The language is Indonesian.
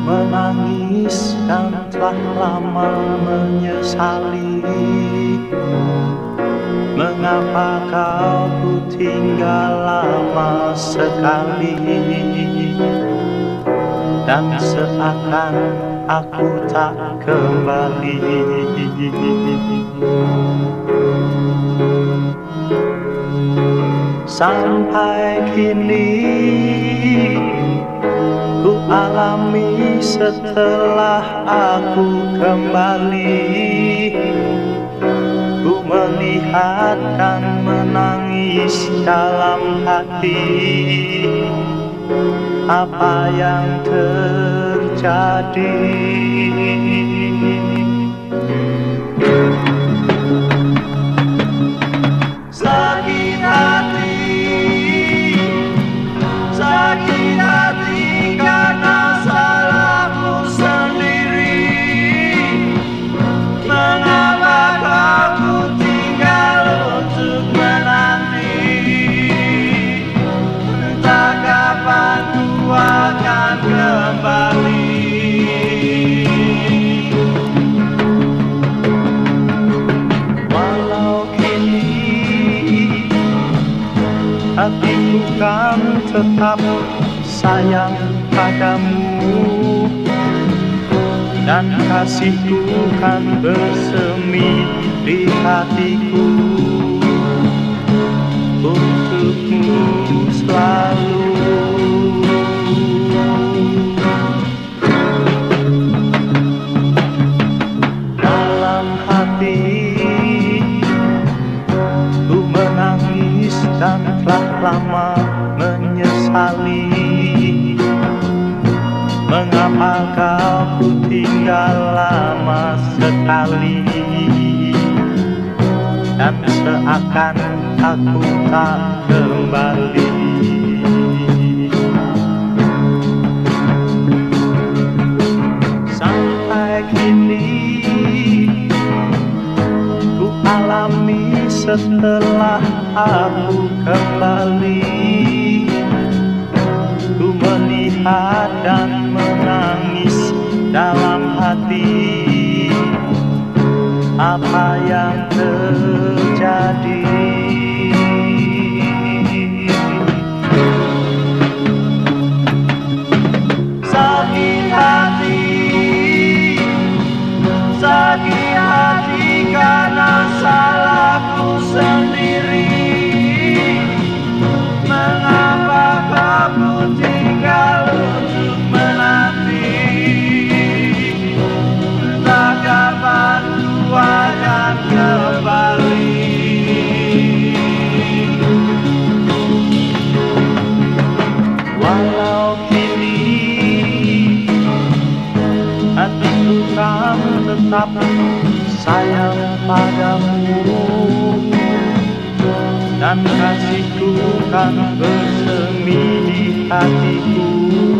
menangis dan telah lama menyesali. Mengapa kau ku tinggal lama sekali, dan seakan aku tak kembali. Sampai kini ku alami setelah aku kembali. Ku melihat dan menangis dalam hati apa yang terjadi. Sakit hati, sakit hati karena salahku sendiri. Mengapa kau ku tinggal untuk menanti? Entah kapan ku akan kembali. Walau kini hatiku kan tetap sayang padamu, dan kasihku kan bersemi di hatiku untukmu selalu. Dalam hati ku menangis dan telah lama menyesali. Mengapa kau ku tinggal lama sekali, dan seakan aku tak kembali. Sampai kini ku alami setelah aku kembali. Ku melihat dan menangis dalam hati apa yang terjadi. Sakit hati, sakit hati karena salahku sendiri. Mengapa kau tinggal untuk menanti? Entah kapan ku akan kembali. Walau kini hatiku kan tetap sayang padamu, dan kasihku kan bersemi di hatiku